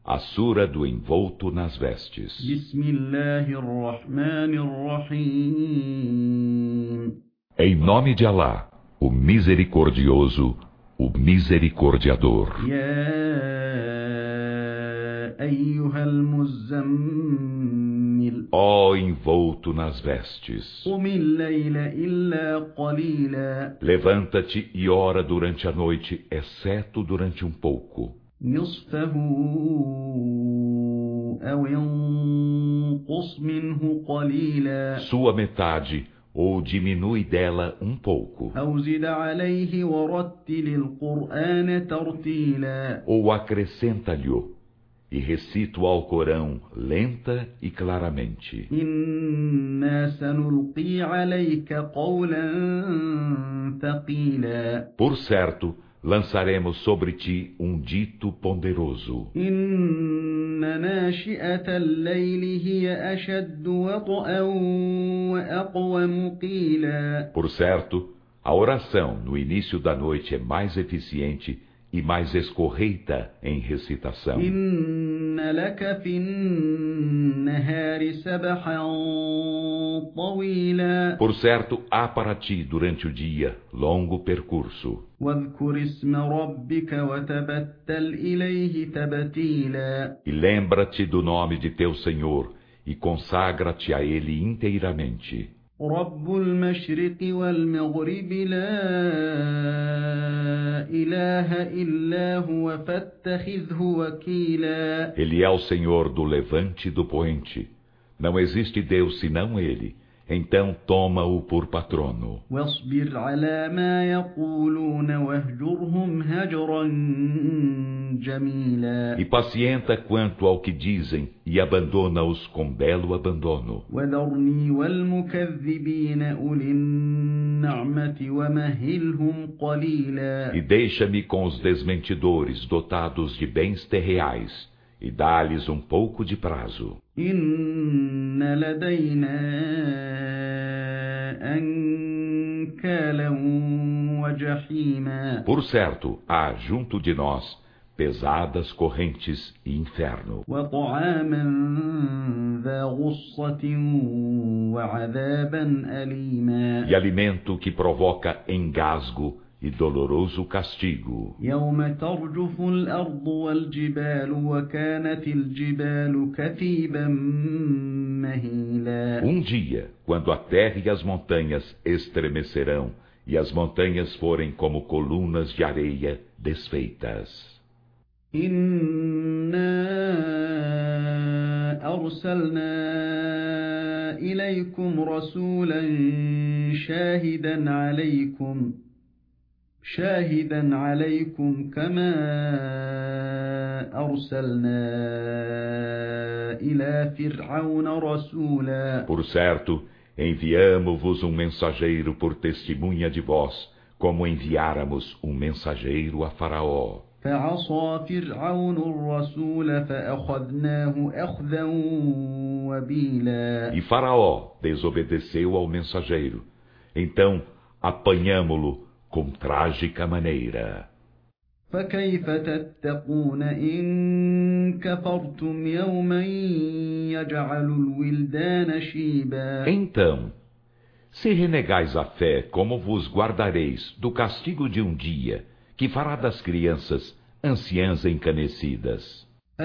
A sura do envolto nas vestes. Em nome de Alá, o misericordioso, o misericordiador. Ó envolto nas vestes, levanta-te e ora durante a noite, exceto durante um pouco. Sua metade, ou diminui dela um pouco. Ou acrescenta-lhe e recita o Alcorão lenta e claramente. Por certo, lançaremos sobre ti um dito ponderoso. Por certo, a oração no início da noite é mais eficiente e mais escorreita em recitação. Por certo, há para ti durante o dia longo percurso. E lembra-te do nome de teu Senhor e consagra-te a Ele inteiramente. رب المشرق والمغرب لا إله إلا هو فاتخذه وكيلا. Ele é o Senhor do levante e do poente. Não existe Deus senão Ele. Então toma-o por patrono. واصبر على ما يقولون واهجرهم هجرا جميلا. E pacienta quanto ao que dizem e abandona-os com belo abandono. وذرني والمكذبين أولي النعمة ومهلهم قليلا. E deixa-me com os desmentidores dotados de bens terreais e dá-lhes um pouco de prazo. إن لدينا أنكالا وجحيما. Por certo, há junto de nós pesadas correntes e inferno. وطعاما ذا غصة وعذابا أليما. E alimento que provoca engasgo e doloroso castigo. يوم ترجف الأرض والجبال وكانت الجبال كثيبا مهيلا. Um dia, quando a terra e as montanhas estremecerão e as montanhas forem como colunas de areia desfeitas. إنا أرسلنا إليكم رسولا شاهدا عليكم كما أرسلنا إلى فرعون رسولا. Por certo, enviamo-vos um mensageiro por testemunha de vós, como enviáramos um mensageiro a Faraó. فعصى فرعون الرسول فأخذناه أخذا وبيلا. E Faraó desobedeceu ao mensageiro. Então apanhamo-lo com trágica maneira. فكيف تتقون إن كفرتم يوما يجعل الولدان شيبا. Então, se renegais a fé, como vos guardareis do castigo de um dia que fará das crianças anciãs encanecidas?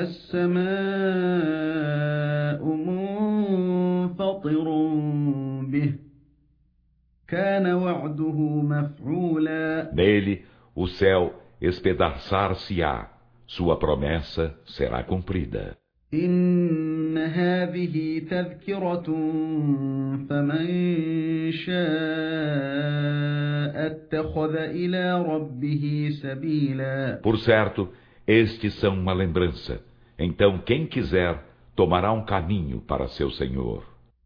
السماء منفطر به كان وعده مفعولا. Nele, o céu espedaçar-se-á, sua promessa será cumprida. إن هذه تذكرة فمن شاء اتخذ إلى ربه سبيلا. Por certo, estes são uma lembrança. Então, quem quiser, tomará um caminho para seu Senhor.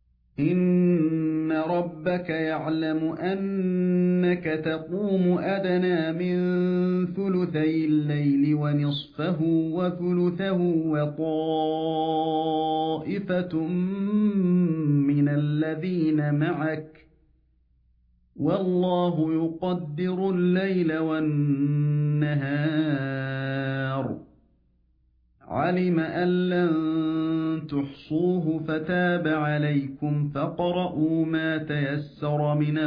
إن ربك يعلم أنك تقوم أدنى من ثلثي الليل ونصفه وثلثه وطائفة من الذين معك والله يقدر الليل والنهار علم أن لن تحصوه فتاب عليكم فاقرؤوا ما تيسر من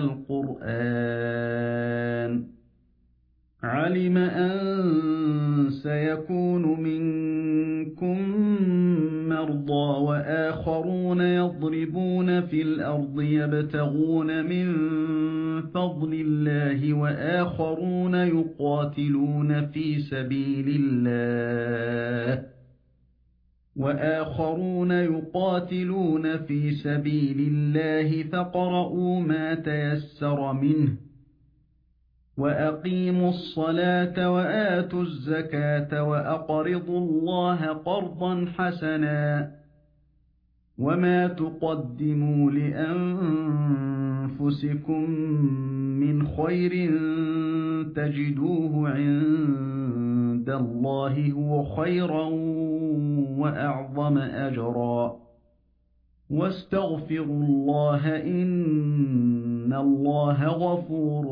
القرآن علم أن سيكون منكم مرضى وآخرون يضربون في الأرض يبتغون من فضل الله وآخرون يقاتلون في سبيل الله فاقرؤوا ما تيسر منه وأقيموا الصلاة وآتوا الزكاة وأقرضوا الله قرضا حسنا وما تقدموا لأنفسكم من خير تجدوه عند الله هو خيرا وأعظم أجرا واستغفروا الله إن الله غفور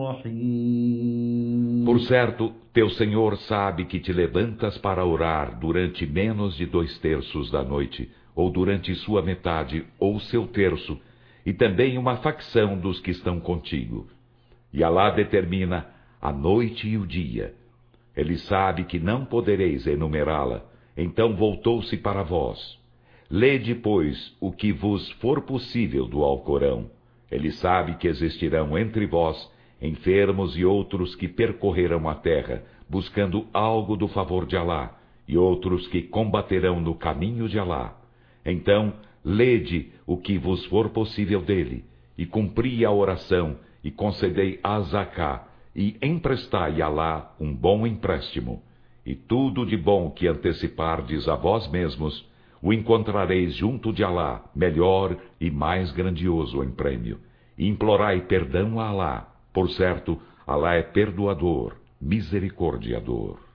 رحيم. Por certo, teu Senhor sabe que te levantas para orar durante menos de 2/3 da noite, ou durante sua metade, ou seu terço, e também uma facção dos que estão contigo. E Alá determina a noite e o dia. Ele sabe que não podereis enumerá-la, então voltou-se para vós. Lede, pois, o que vos for possível do Alcorão. Ele sabe que existirão entre vós enfermos e outros que percorrerão a terra, buscando algo do favor de Alá, e outros que combaterão no caminho de Alá. Então, lede o que vos for possível dele, e cumpri a oração, e concedei a zaká, e emprestai a Alá um bom empréstimo. E tudo de bom que antecipardes a vós mesmos, o encontrareis junto de Alá, melhor e mais grandioso em prêmio. E implorai perdão a Alá. Por certo, Alá é perdoador, misericordiador.